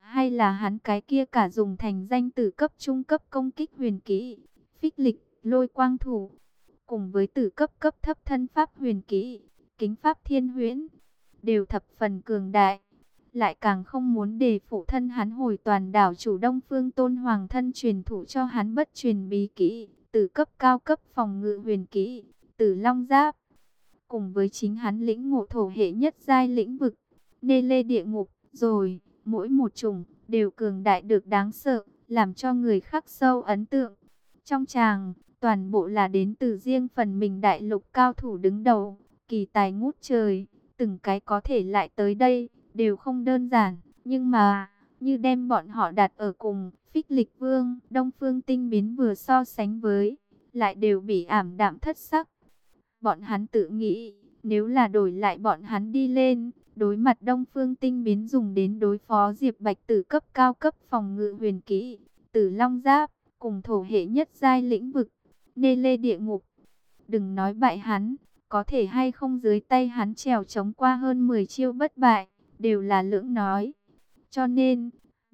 Hay là hắn cái kia cả dùng thành danh tử cấp trung cấp công kích huyền kỹ, phích lịch, lôi quang thủ, cùng với tử cấp cấp thấp thân pháp huyền kỹ, kính pháp thiên huyễn, đều thập phần cường đại. Lại càng không muốn để phụ thân hắn hồi toàn đảo chủ Đông Phương Tôn Hoàng thân truyền thụ cho hắn bất truyền bí kỹ, tử cấp cao cấp phòng ngự huyền kỹ, Tử Long Giáp, cùng với chính hắn lĩnh ngộ thổ hệ nhất giai lĩnh vực, nê lê địa ngục, rồi mỗi một chủng đều cường đại được đáng sợ, làm cho người khắc sâu ấn tượng. Trong tràng, toàn bộ là đến từ riêng phần mình đại lục cao thủ đứng đầu, kỳ tài ngút trời, từng cái có thể lại tới đây, đều không đơn giản, nhưng mà, như đem bọn họ đặt ở cùng, Phích Lịch Vương, Đông Phương Tinh Biến vừa so sánh với, lại đều bị ảm đạm thất sắc. Bọn hắn tự nghĩ, nếu là đổi lại bọn hắn đi lên, đối mặt Đông Phương Tinh Biến dùng đến đối phó Diệp Bạch Tử cấp cao cấp phòng ngự huyền kỹ, Tử Long Giáp, cùng thổ hệ nhất giai lĩnh vực, nê lê địa ngục. Đừng nói bại hắn, có thể hay không dưới tay hắn trèo chống qua hơn 10 chiêu bất bại, đều là lưỡng nói. Cho nên,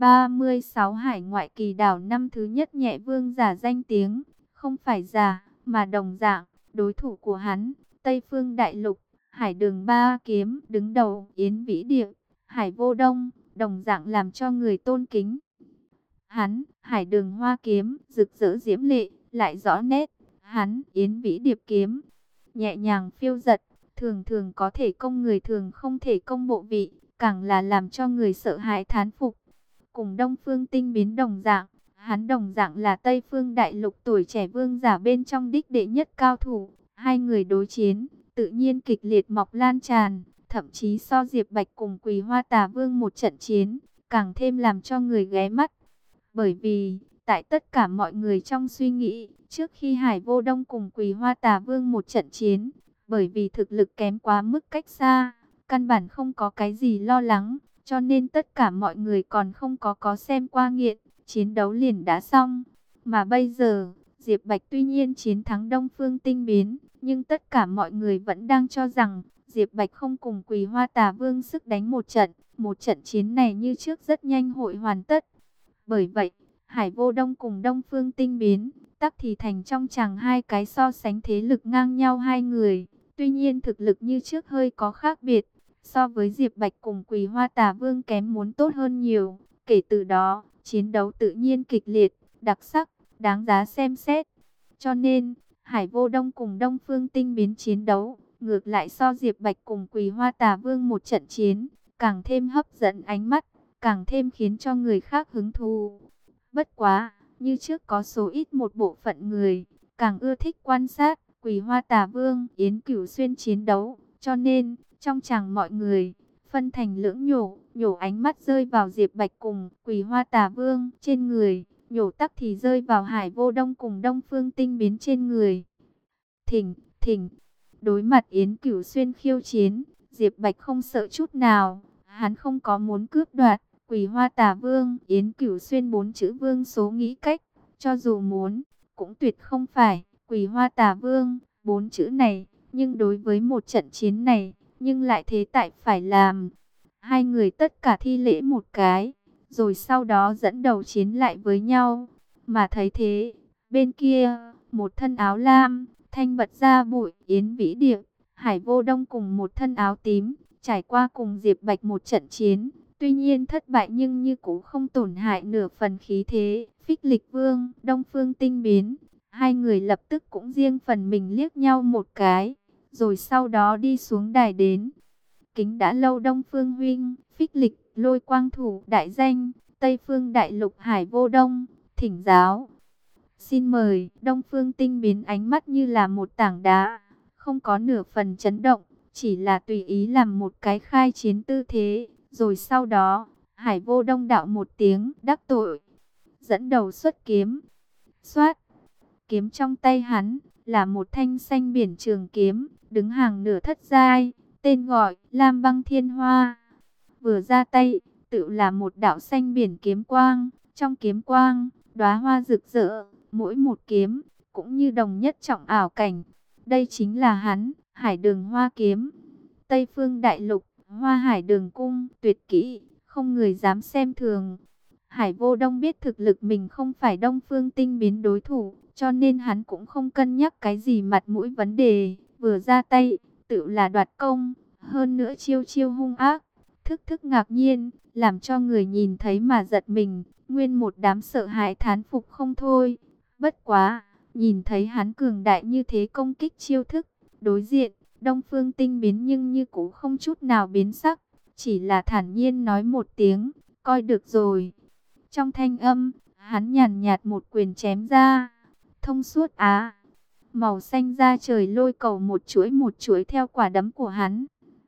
36 hải ngoại kỳ đảo năm thứ nhất nhẹ vương giả danh tiếng, không phải giả, mà đồng dạng, đối thủ của hắn, Tây Phương Đại Lục, Hải Đường Ba Kiếm đứng đầu, Yến Vĩ Điệp, Hải Vô Đông, đồng dạng làm cho người tôn kính. Hắn, Hải Đường Hoa Kiếm, rực rỡ diễm lệ, lại rõ nét. Hắn, Yến Vĩ Điệp Kiếm, nhẹ nhàng phiêu dật, thường thường có thể công người thường không thể công bộ vị, càng là làm cho người sợ hãi thán phục. Cùng Đông Phương Tinh Biến đồng dạng, hắn đồng dạng là Tây Phương Đại Lục tuổi trẻ vương giả bên trong đích đệ nhất cao thủ. Hai người đối chiến, tự nhiên kịch liệt mọc lan tràn, thậm chí so Diệp Bạch cùng Quỳ Hoa Tà Vương một trận chiến, càng thêm làm cho người ghé mắt. Bởi vì, tại tất cả mọi người trong suy nghĩ, trước khi Hải Vô Đông cùng Quỳ Hoa Tà Vương một trận chiến, bởi vì thực lực kém quá mức cách xa, căn bản không có cái gì lo lắng, cho nên tất cả mọi người còn không có xem qua nghiện, chiến đấu liền đã xong. Mà bây giờ, Diệp Bạch tuy nhiên chiến thắng Đông Phương Tinh Biến, nhưng tất cả mọi người vẫn đang cho rằng Diệp Bạch không cùng Quỳ Hoa Tà Vương sức đánh một trận chiến này như trước rất nhanh hội hoàn tất. Bởi vậy, Hải Vô Đông cùng Đông Phương Tinh Biến, tắc thì thành trong chàng hai cái so sánh thế lực ngang nhau hai người. Tuy nhiên thực lực như trước hơi có khác biệt, so với Diệp Bạch cùng Quỳ Hoa Tà Vương kém muốn tốt hơn nhiều. Kể từ đó, chiến đấu tự nhiên kịch liệt, đặc sắc, đáng giá xem xét. Cho nên, Hải Vô Đông cùng Đông Phương Tinh Biến chiến đấu, ngược lại so Diệp Bạch cùng Quỳ Hoa Tà Vương một trận chiến, càng thêm hấp dẫn ánh mắt, càng thêm khiến cho người khác hứng thú. Bất quá, như trước có số ít một bộ phận người, càng ưa thích quan sát Quỳ Hoa Tà Vương, Yến Cửu Xuyên chiến đấu, cho nên, trong chàng mọi người, phân thành lưỡng nhổ ánh mắt rơi vào Diệp Bạch cùng Quỳ Hoa Tà Vương trên người, nhổ tắc thì rơi vào Hải Vô Đông cùng Đông Phương Tinh Biến trên người. Thỉnh, đối mặt Yến Cửu Xuyên khiêu chiến, Diệp Bạch không sợ chút nào, hắn không có muốn cướp đoạt Quỳ Hoa Tà Vương, Yến Cửu Xuyên bốn chữ vương số nghĩ cách, cho dù muốn, cũng tuyệt không phải Quỳ Hoa Tà Vương, bốn chữ này, nhưng đối với một trận chiến này, nhưng lại thế tại phải làm. Hai người tất cả thi lễ một cái, rồi sau đó dẫn đầu chiến lại với nhau, mà thấy thế, bên kia, một thân áo lam, thanh bật ra bụi, Yến Vĩ Điệp, Hải Vô Đông cùng một thân áo tím, trải qua cùng Diệp Bạch một trận chiến. Tuy nhiên thất bại nhưng như cũng không tổn hại nửa phần khí thế. Phích Lịch Vương, Đông Phương Tinh Biến, hai người lập tức cũng riêng phần mình liếc nhau một cái, rồi sau đó đi xuống đài đến. Kính đã lâu Đông Phương huynh, Phích Lịch, Lôi Quang thủ đại danh, Tây Phương Đại Lục Hải Vô Đông, thỉnh giáo. Xin mời. Đông Phương Tinh Biến ánh mắt như là một tảng đá, không có nửa phần chấn động, chỉ là tùy ý làm một cái khai chiến tư thế. Rồi sau đó, Hải Vô Đông đạo một tiếng đắc tội, dẫn đầu xuất kiếm. Xoát, kiếm trong tay hắn là một thanh xanh biển trường kiếm, đứng hàng nửa thất giai, tên gọi Lam Băng Thiên Hoa. Vừa ra tay, tự là một đạo xanh biển kiếm quang, trong kiếm quang, đóa hoa rực rỡ, mỗi một kiếm cũng như đồng nhất trọng ảo cảnh. Đây chính là hắn, Hải Đường Hoa kiếm. Tây Phương Đại Lục, Hoa Hải Đường cung, tuyệt kỹ, không người dám xem thường. Hải Vô Đông biết thực lực mình không phải Đông Phương Tinh Biến đối thủ, cho nên hắn cũng không cân nhắc cái gì mặt mũi vấn đề, vừa ra tay, tự là đoạt công, hơn nữa chiêu chiêu hung ác, thức thức ngạc nhiên, làm cho người nhìn thấy mà giật mình, nguyên một đám sợ hãi thán phục không thôi. Bất quá, nhìn thấy hắn cường đại như thế công kích chiêu thức, đối diện, Đông Phương Tinh Biến nhưng như cũ không chút nào biến sắc, chỉ là thản nhiên nói một tiếng, coi được rồi. Trong thanh âm, hắn nhàn nhạt một quyền chém ra, thông suốt á, màu xanh da trời lôi cầu một chuỗi theo quả đấm của hắn.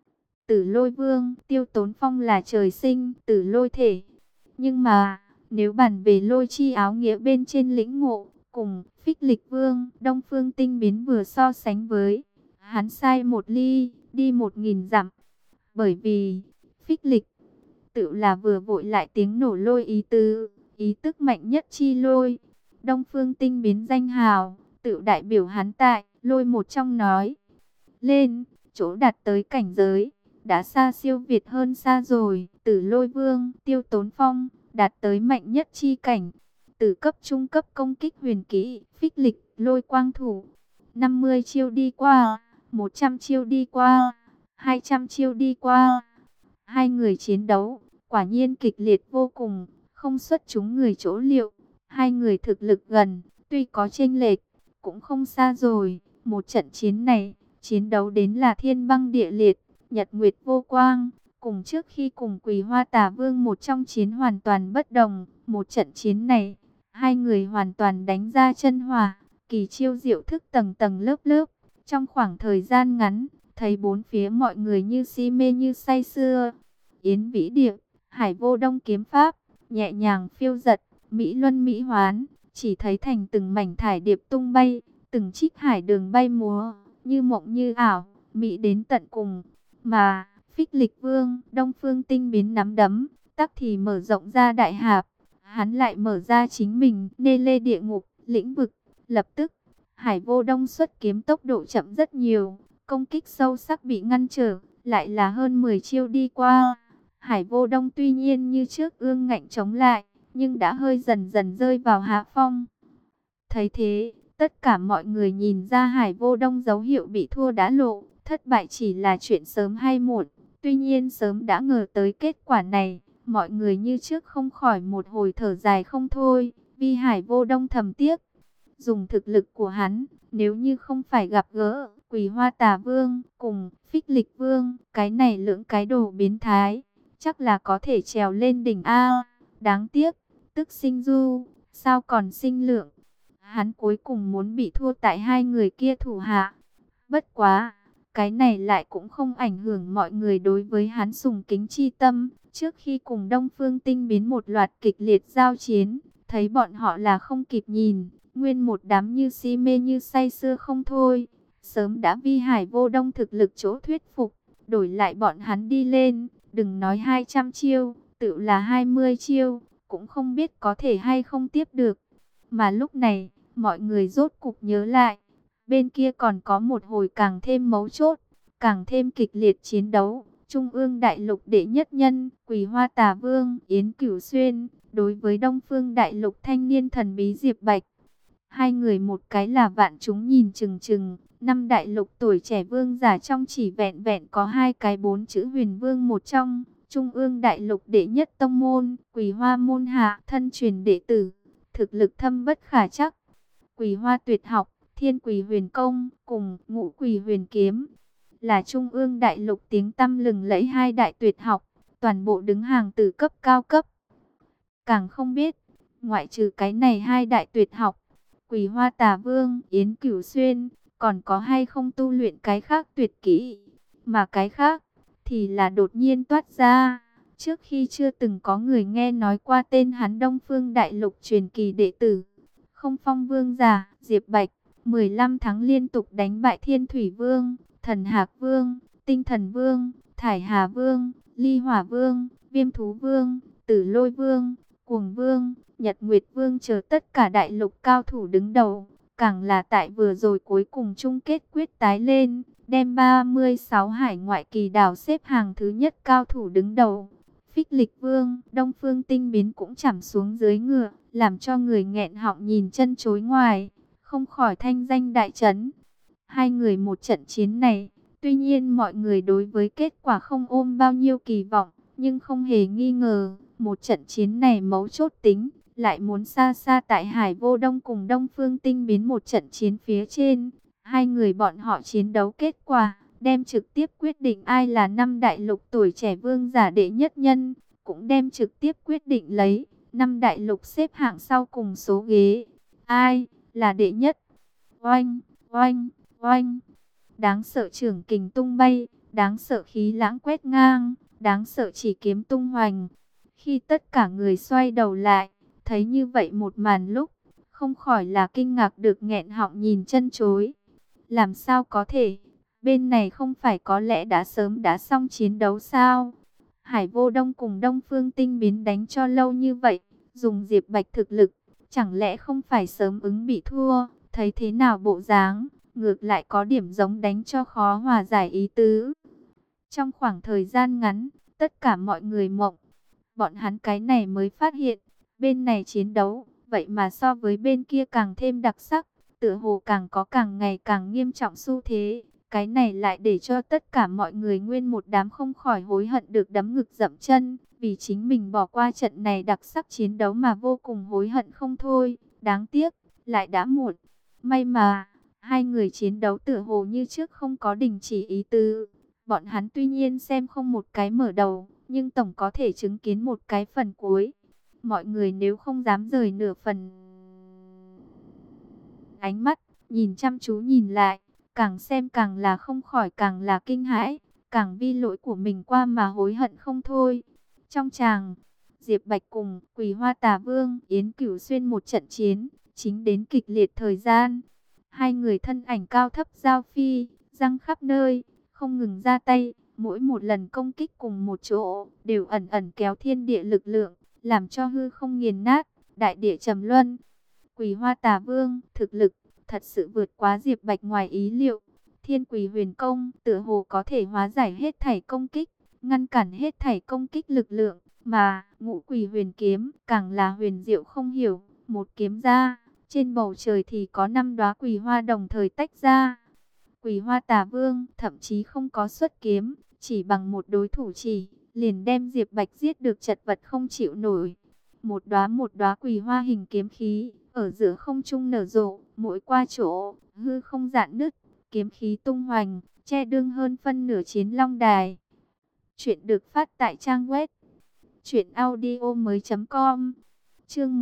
Tử Lôi Vương, Tiêu Tốn Phong là trời sinh tử lôi thể, nhưng mà nếu bàn về lôi chi áo nghĩa bên trên lĩnh ngộ, cùng Phích Lịch Vương, Đông Phương Tinh Biến vừa so sánh với, hắn sai một ly, đi 1000 dặm, bởi vì Phích Lịch tự là vừa vội lại tiếng nổ lôi ý tứ, ý tức mạnh nhất chi lôi. Đông Phương Tinh Biến danh hào, tự đại biểu hắn tại, lôi một trong nói. Lên, chỗ đạt tới cảnh giới, đã xa siêu việt hơn xa rồi. Tử Lôi Vương, Tiêu Tốn Phong, đạt tới mạnh nhất chi cảnh. Từ cấp trung cấp công kích huyền kỹ, Phích Lịch, lôi quang thủ. 50 chiêu đi qua, 100 chiêu đi qua, 200 chiêu đi qua. Hai người chiến đấu, quả nhiên kịch liệt vô cùng, không xuất chúng người chỗ liệu. Hai người thực lực gần, tuy có chênh lệch, cũng không xa rồi. Một trận chiến này, chiến đấu đến là thiên băng địa liệt, nhật nguyệt vô quang. Cùng trước khi cùng Quỳ Hoa Tà Vương một trong chiến hoàn toàn bất đồng. Một trận chiến này, hai người hoàn toàn đánh ra chân hỏa, kỳ chiêu diệu thức tầng tầng lớp lớp. Trong khoảng thời gian ngắn, thấy bốn phía mọi người như si mê như say sưa. Yến Vĩ Điệp, Hải Vô Đông kiếm pháp, nhẹ nhàng phiêu giật, mỹ luân mỹ hoán, chỉ thấy thành từng mảnh thải điệp tung bay, từng chiếc hải đường bay múa, như mộng như ảo, mỹ đến tận cùng. Mà Phích Lịch Vương, Đông Phương Tinh Biến nắm đấm, tắc thì mở rộng ra đại hạp, hắn lại mở ra chính mình, nê lê địa ngục, lĩnh vực. Lập tức, Hải Vô Đông xuất kiếm tốc độ chậm rất nhiều, công kích sâu sắc bị ngăn trở, lại là hơn 10 chiêu đi qua. Hải Vô Đông tuy nhiên như trước ương ngạnh chống lại, nhưng đã hơi dần dần rơi vào hạ phong. Thấy thế, tất cả mọi người nhìn ra Hải Vô Đông dấu hiệu bị thua đã lộ, thất bại chỉ là chuyện sớm hay muộn. Tuy nhiên sớm đã ngờ tới kết quả này, mọi người như trước không khỏi một hồi thở dài không thôi, vì Hải Vô Đông thầm tiếc. Dùng thực lực của hắn, nếu như không phải gặp gỡ Quỳ Hoa Tà Vương cùng Phích Lịch Vương, cái này lưỡng cái đồ biến thái, chắc là có thể trèo lên đỉnh A. Đáng tiếc, tức sinh du, sao còn sinh lượng. Hắn cuối cùng muốn bị thua tại hai người kia thủ hạ. Bất quá, cái này lại cũng không ảnh hưởng mọi người đối với hắn sùng kính chi tâm. Trước khi cùng Đông Phương Tinh Biến một loạt kịch liệt giao chiến, thấy bọn họ là không kịp nhìn, nguyên một đám như si mê như say sưa không thôi. Sớm đã vi Hải Vô Đông thực lực chỗ thuyết phục, đổi lại bọn hắn đi lên, đừng nói 200 chiêu, tự là 20 chiêu, cũng không biết có thể hay không tiếp được. Mà lúc này, mọi người rốt cục nhớ lại, bên kia còn có một hồi càng thêm mấu chốt, càng thêm kịch liệt chiến đấu. Trung ương đại lục đệ nhất nhân, Quỳ Hoa Tà Vương, Yến Cửu Xuyên, đối với Đông Phương đại lục thanh niên thần bí Diệp Bạch. Hai người một cái là vạn chúng nhìn chừng chừng, năm đại lục tuổi trẻ vương giả trong chỉ vẹn vẹn có hai cái 4 chữ Huyền Vương một trong. Trung ương đại lục đệ nhất tông môn, Quỳ Hoa môn hạ, thân truyền đệ tử, thực lực thâm bất khả chắc. Quỳ Hoa tuyệt học, Thiên Quỳ Huyền Công, cùng Ngũ Quỳ Huyền Kiếm, là trung ương đại lục tiếng tăm lừng lẫy hai đại tuyệt học, toàn bộ đứng hàng từ cấp cao cấp. Càng không biết, ngoại trừ cái này hai đại tuyệt học, Quỳ Hoa Tà Vương, Yến Cửu Xuyên, còn có hay không tu luyện cái khác tuyệt kỹ, mà cái khác thì là đột nhiên toát ra. Trước khi chưa từng có người nghe nói qua tên hắn, Đông Phương đại lục truyền kỳ đệ tử, Không Phong Vương giả, Diệp Bạch, 15 tháng liên tục đánh bại Thiên Thủy Vương, Thần Hạc Vương, Tinh Thần Vương, Thải Hà Vương, Ly Hỏa Vương, Viêm Thú Vương, Tử Lôi Vương, Cuồng Vương, Nhật Nguyệt Vương chờ tất cả đại lục cao thủ đứng đầu. Càng là tại vừa rồi cuối cùng chung kết quyết tái lên, đem 36 hải ngoại kỳ đảo xếp hàng thứ nhất cao thủ đứng đầu. Phích Lịch Vương, Đông Phương Tinh Biến cũng chảm xuống dưới ngựa, làm cho người nghẹn họng nhìn chân chối ngoài, không khỏi thanh danh đại chấn. Hai người một trận chiến này, tuy nhiên mọi người đối với kết quả không ôm bao nhiêu kỳ vọng, nhưng không hề nghi ngờ, một trận chiến này mấu chốt tính, lại muốn xa xa tại Hải Vô Đông cùng Đông Phương Tinh Biến một trận chiến phía trên. Hai người bọn họ chiến đấu kết quả, đem trực tiếp quyết định ai là năm đại lục tuổi trẻ vương giả đệ nhất nhân, cũng đem trực tiếp quyết định lấy năm đại lục xếp hạng sau cùng số ghế. Ai là đệ nhất? Oanh, oanh, oanh. Đáng sợ trường kình tung bay, đáng sợ khí lãng quét ngang, đáng sợ chỉ kiếm tung hoành. Khi tất cả người xoay đầu lại, thấy như vậy một màn lúc, không khỏi là kinh ngạc được nghẹn họng nhìn chân chối. Làm sao có thể? Bên này không phải có lẽ đã sớm đã xong chiến đấu sao? Hải Vô Đông cùng Đông Phương Tinh Biến đánh cho lâu như vậy, dùng Diệp Bạch thực lực, chẳng lẽ không phải sớm ứng bị thua? Thấy thế nào bộ dáng, ngược lại có điểm giống đánh cho khó hòa giải ý tứ. Trong khoảng thời gian ngắn, tất cả mọi người mộng. Bọn hắn cái này mới phát hiện, bên này chiến đấu, vậy mà so với bên kia càng thêm đặc sắc, tựa hồ càng có càng ngày càng nghiêm trọng xu thế. Cái này lại để cho tất cả mọi người nguyên một đám không khỏi hối hận được đấm ngực dậm chân, vì chính mình bỏ qua trận này đặc sắc chiến đấu mà vô cùng hối hận không thôi. Đáng tiếc, lại đã muộn. May mà, hai người chiến đấu tựa hồ như trước không có đình chỉ ý tứ. Bọn hắn tuy nhiên xem không một cái mở đầu, nhưng tổng có thể chứng kiến một cái phần cuối. Mọi người nếu không dám rời nửa phần ánh mắt, nhìn chăm chú nhìn lại, càng xem càng là không khỏi càng là kinh hãi, càng vì lỗi của mình qua mà hối hận không thôi. Trong tràng, Diệp Bạch cùng Quỳ Hoa Tà Vương, Yến Cửu Xuyên một trận chiến, chính đến kịch liệt thời gian. Hai người thân ảnh cao thấp giao phi, răng khắp nơi, không ngừng ra tay, mỗi một lần công kích cùng một chỗ, đều ẩn ẩn kéo thiên địa lực lượng, làm cho hư không nghiền nát, đại địa trầm luân. Quỳ Hoa Tà Vương, thực lực thật sự vượt quá Diệp Bạch ngoài ý liệu. Thiên Quỳ Huyền Công tựa hồ có thể hóa giải hết thảy công kích, ngăn cản hết thảy công kích lực lượng, mà Ngũ Quỳ Huyền Kiếm càng là huyền diệu không hiểu, một kiếm ra, trên bầu trời thì có 5 đóa quỳ hoa đồng thời tách ra. Quỳ Hoa Tà Vương thậm chí không có xuất kiếm, chỉ bằng một đối thủ chỉ, liền đem Diệp Bạch giết được chật vật không chịu nổi. Một đóa quỳ hoa hình kiếm khí, ở giữa không trung nở rộ, mỗi qua chỗ, hư không rạn nứt, kiếm khí tung hoành, che đương hơn phân nửa Chiến Long Đài. Chuyện được phát tại trang web truyệnaudiomoi.com. Chương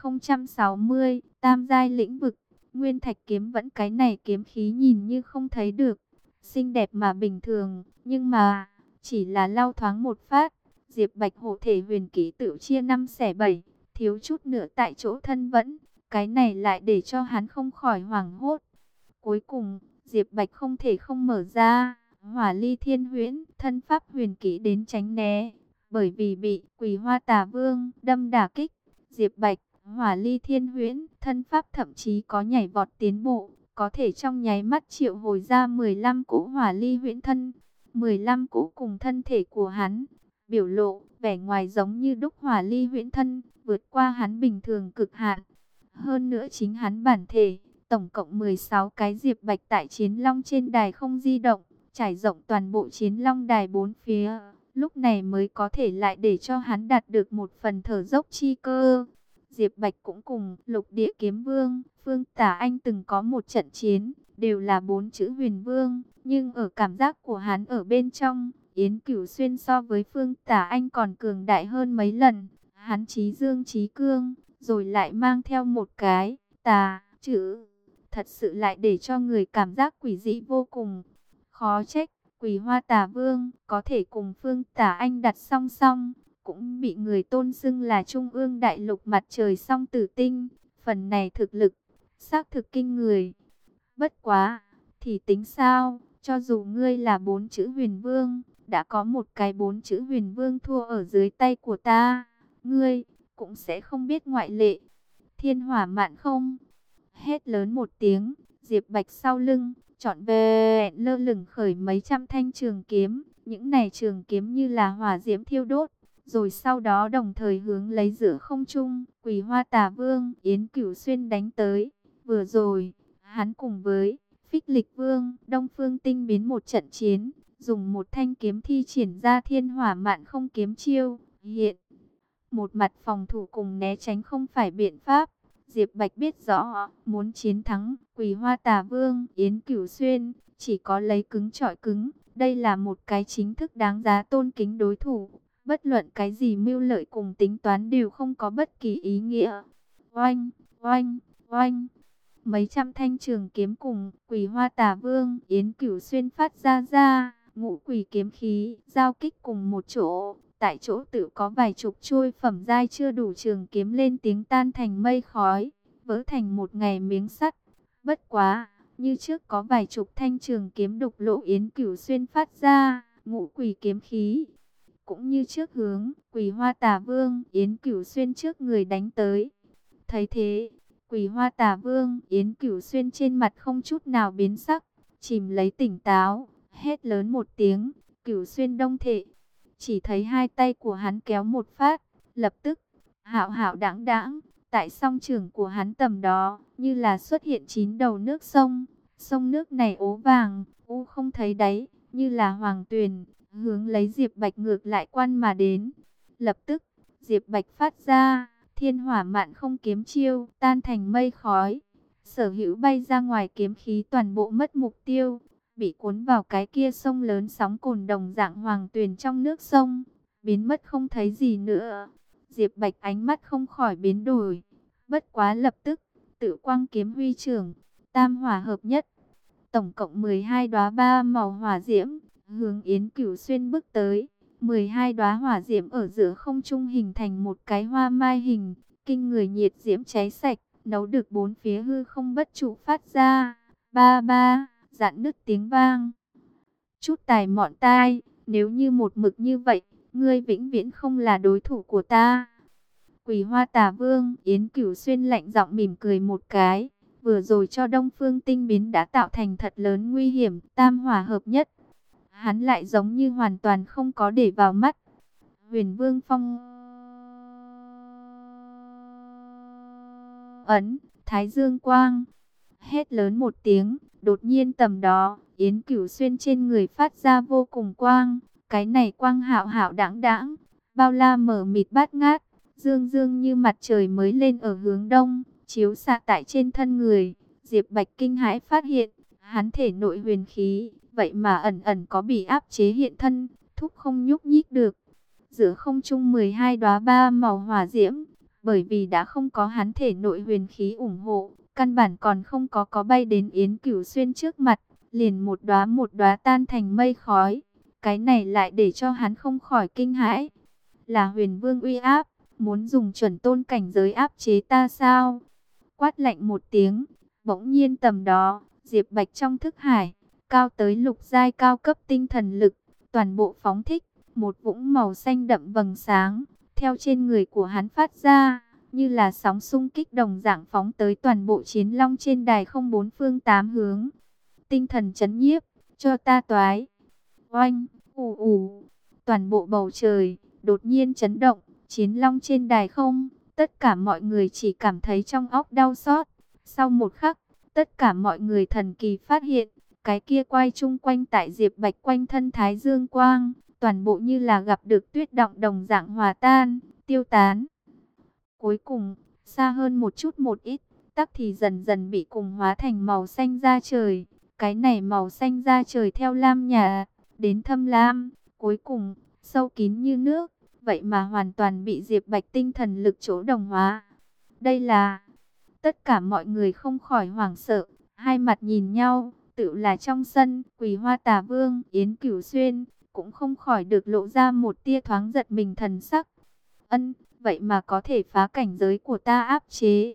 1060, Tam giai lĩnh vực. Nguyên thạch kiếm vẫn cái này kiếm khí nhìn như không thấy được, xinh đẹp mà bình thường, nhưng mà chỉ là lau thoáng một phát, Diệp Bạch hộ thể huyền kỹ tự chia 5 xẻ 7, thiếu chút nữa tại chỗ thân vẫn, cái này lại để cho hắn không khỏi hoảng hốt. Cuối cùng, Diệp Bạch không thể không mở ra Hỏa Ly Thiên Huyễn, thân pháp huyền kỹ đến tránh né, bởi vì bị Quỳ Hoa Tà Vương đâm đả kích, Diệp Bạch Hỏa Ly Thiên Huyễn, thân pháp thậm chí có nhảy vọt tiến bộ, có thể trong nháy mắt triệu hồi ra 15 cỗ Hỏa Ly Huyễn thân, 15 cỗ cùng thân thể của hắn, biểu lộ vẻ ngoài giống như đúc Hỏa Ly Huyễn thân, vượt qua hắn bình thường cực hạn. Hơn nữa chính hắn bản thể, tổng cộng 16 cái Diệp Bạch tại Chiến Long trên đài không di động, trải rộng toàn bộ Chiến Long đài bốn phía, lúc này mới có thể lại để cho hắn đạt được một phần thở dốc chi cơ. Diệp Bạch cũng cùng Lục Địa Kiếm Vương Phương Tả Anh từng có một trận chiến, đều là 4 chữ Huyền Vương, nhưng ở cảm giác của hắn ở bên trong, Yến Cửu Xuyên so với Phương Tả Anh còn cường đại hơn mấy lần. Hắn chí dương chí cương, rồi lại mang theo một cái tà chữ, thật sự lại để cho người cảm giác quỷ dị vô cùng. Khó trách Quỳ Hoa Tà Vương có thể cùng Phương Tả Anh đặt song song, cũng bị người tôn xưng là Trung ương đại lục mặt trời song tử tinh. Phần này thực lực xác thực kinh người. Bất quá thì tính sao, cho dù ngươi là 4 chữ Huyền Vương, đã có một cái 4 chữ Huyền Vương thua ở dưới tay của ta, ngươi cũng sẽ không biết ngoại lệ. Thiên Hỏa Mạn Không hét lớn một tiếng, Diệp Bạch sau lưng trọn vẹn lơ lửng khởi mấy trăm thanh trường kiếm, những này trường kiếm như là hỏa diễm thiêu đốt, rồi sau đó đồng thời hướng lấy giữa không trung, Quỳ Hoa Tà Vương, Yến Cửu Xuyên đánh tới. Vừa rồi, hắn cùng với Phích Lịch Vương, Đông Phương Tinh biến một trận chiến, dùng một thanh kiếm thi triển ra Thiên Hỏa Mạn Không kiếm chiêu. Hiện, một mặt phòng thủ cùng né tránh không phải biện pháp. Diệp Bạch biết rõ, muốn chiến thắng Quỳ Hoa Tà Vương, Yến Cửu Xuyên, chỉ có lấy cứng chọi cứng. Đây là một cái chính thức đáng giá tôn kính đối thủ. Bất luận cái gì mưu lợi cùng tính toán đều không có bất kỳ ý nghĩa. Oanh, oanh, oanh. Mấy trăm thanh trường kiếm cùng Quỳ Hoa Tà Vương, Yến Cửu Xuyên phát ra ngũ quỷ kiếm khí, giao kích cùng một chỗ. Tại chỗ tự có vài chục chuôi phẩm giai chưa đủ trường kiếm lên tiếng tan thành mây khói, vỡ thành một ngày miếng sắt. Bất quá, như trước có vài chục thanh trường kiếm đục lỗ Yến Cửu Xuyên phát ra, ngũ quỷ kiếm khí. Cũng như trước hướng, Quỳ Hoa Tà Vương, Yến Cửu Xuyên trước người đánh tới. Thấy thế, Quỳ Hoa Tà Vương, Yến Cửu Xuyên trên mặt không chút nào biến sắc, chìm lấy tỉnh táo, hét lớn một tiếng, Cửu Xuyên Đông Thệ. Chỉ thấy hai tay của hắn kéo một phát, lập tức, hạo hạo đãng đãng, tại song trường của hắn tầm đó, như là xuất hiện 9 đầu nước sông. Sông nước này ố vàng, u không thấy đáy, như là hoàng tuyền, hướng lấy Diệp Bạch ngược lại quan mà đến. Lập tức, Diệp Bạch phát ra Thiên Hỏa Mạn Không kiếm chiêu, tan thành mây khói. Sở hữu bay ra ngoài kiếm khí toàn bộ mất mục tiêu, bị cuốn vào cái kia sông lớn sóng cồn đồng dạng hoàng tuyền trong nước sông, biến mất không thấy gì nữa. Diệp Bạch ánh mắt không khỏi biến đổi, bất quá lập tức, tự quang kiếm huy trưởng, tam hỏa hợp nhất. Tổng cộng 12 đóa ba màu hỏa diễm, hướng Yến Cửu Xuyên bước tới. 12 đóa hỏa diễm ở giữa không trung hình thành một cái hoa mai hình, kinh người nhiệt diễm cháy sạch, nấu được bốn phía hư không bất trụ phát ra. Ba ba, rạn nứt tiếng vang. Chút tài mọn tai, nếu như một mực như vậy, ngươi vĩnh viễn không là đối thủ của ta. Quỳ Hoa Tà Vương, Yến Cửu Xuyên lạnh giọng mỉm cười một cái. Vừa rồi cho Đông Phương Tinh biến đã tạo thành thật lớn nguy hiểm, tam hỏa hợp nhất. Hắn lại giống như hoàn toàn không có để vào mắt. Huyền Vương Phong ấn, Thái Dương Quang. Hét lớn một tiếng, đột nhiên tầm đó, Yến Cửu Xuyên trên người phát ra vô cùng quang. Cái này quang hạo hạo đãng đãng, bao la mở mịt bát ngát, dương dương như mặt trời mới lên ở hướng đông, chiếu xạ tại trên thân người. Diệp Bạch kinh hãi phát hiện, hắn thể nội huyền khí, vậy mà ẩn ẩn có bị áp chế hiện thân, thúc không nhúc nhích được. Giữa không trung 12 đóa ba màu hỏa diễm, bởi vì đã không có hắn thể nội huyền khí ủng hộ, căn bản còn không có bay đến Yến Cửu Xuyên trước mặt, liền một đóa tan thành mây khói. Cái này lại để cho hắn không khỏi kinh hãi. Là Huyền Vương uy áp, muốn dùng chuẩn tôn cảnh giới áp chế ta sao? Quát lạnh một tiếng, bỗng nhiên tầm đó, Diệp Bạch trong thức hải, cao tới lục giai cao cấp tinh thần lực, toàn bộ phóng thích, một vũng màu xanh đậm vầng sáng, theo trên người của hắn phát ra, như là sóng xung kích đồng dạng phóng tới toàn bộ chiến long trên đài không bốn phương tám hướng. Tinh thần chấn nhiếp, cho ta toái. Oanh, ù ù, toàn bộ bầu trời, đột nhiên chấn động, chiến long trên đài không, tất cả mọi người chỉ cảm thấy trong óc đau xót. Sau một khắc, tất cả mọi người thần kỳ phát hiện, cái kia quay chung quanh tại Diệp Bạch quanh thân Thái Dương Quang, toàn bộ như là gặp được tuyết động đồng dạng hòa tan, tiêu tán. Cuối cùng, xa hơn một chút một ít, tắc thì dần dần bị cùng hóa thành màu xanh da trời. Cái này màu xanh da trời theo lam nhạt đến thâm lam, cuối cùng sâu kín như nước, vậy mà hoàn toàn bị Diệp Bạch tinh thần lực chỗ đồng hóa. Đây là, tất cả mọi người không khỏi hoảng sợ, hai mặt nhìn nhau, tự là trong sân, Quỳ Hoa Tà Vương, Yến Cửu Xuyên, cũng không khỏi được lộ ra một tia thoáng giật mình thần sắc. Ân, vậy mà có thể phá cảnh giới của ta áp chế,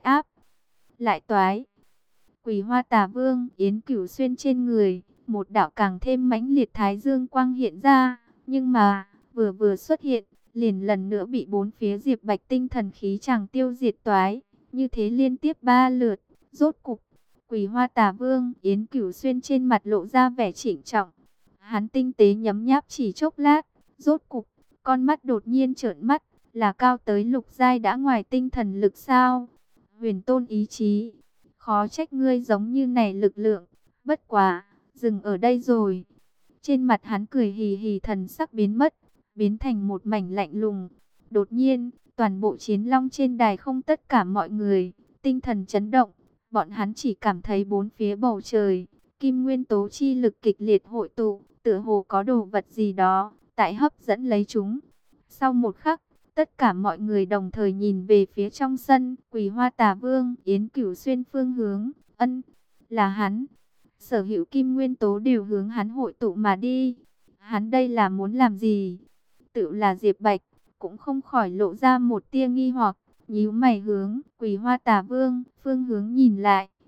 lại toái. Quỳ Hoa Tà Vương, Yến Cửu Xuyên trên người, một đạo càng thêm mãnh liệt Thái Dương Quang hiện ra, nhưng mà, vừa xuất hiện, liền lần nữa bị bốn phía Diệp Bạch tinh thần khí chàng tiêu diệt toái, như thế liên tiếp 3 lượt, rốt cục, Quỳ Hoa Tà Vương, Yến Cửu Xuyên trên mặt lộ ra vẻ trịnh trọng. Hắn tinh tế nhấm nháp chỉ chốc lát, rốt cục, con mắt đột nhiên trợn mắt, là cao tới lục giai đã ngoài tinh thần lực sao? Huyền tôn ý chí, khó trách ngươi giống như này lực lượng, bất quá, dừng ở đây rồi. Trên mặt hắn cười hì hì, thần sắc biến mất, biến thành một mảnh lạnh lùng. Đột nhiên, toàn bộ chiến long trên đài không tất cả mọi người, tinh thần chấn động, bọn hắn chỉ cảm thấy bốn phía bầu trời, kim nguyên tố chi lực kịch liệt hội tụ, tựa hồ có đồ vật gì đó, tại hấp dẫn lấy chúng. Sau một khắc, tất cả mọi người đồng thời nhìn về phía trong sân, Quỳ Hoa Tà Vương, Yến Cửu Xuyên phương hướng, là hắn. Sở hữu kim nguyên tố đều hướng hắn hội tụ mà đi. Hắn đây là muốn làm gì? Tự là Diệp Bạch, cũng không khỏi lộ ra một tia nghi hoặc, nhíu mày hướng Quỳ Hoa Tà Vương phương hướng nhìn lại.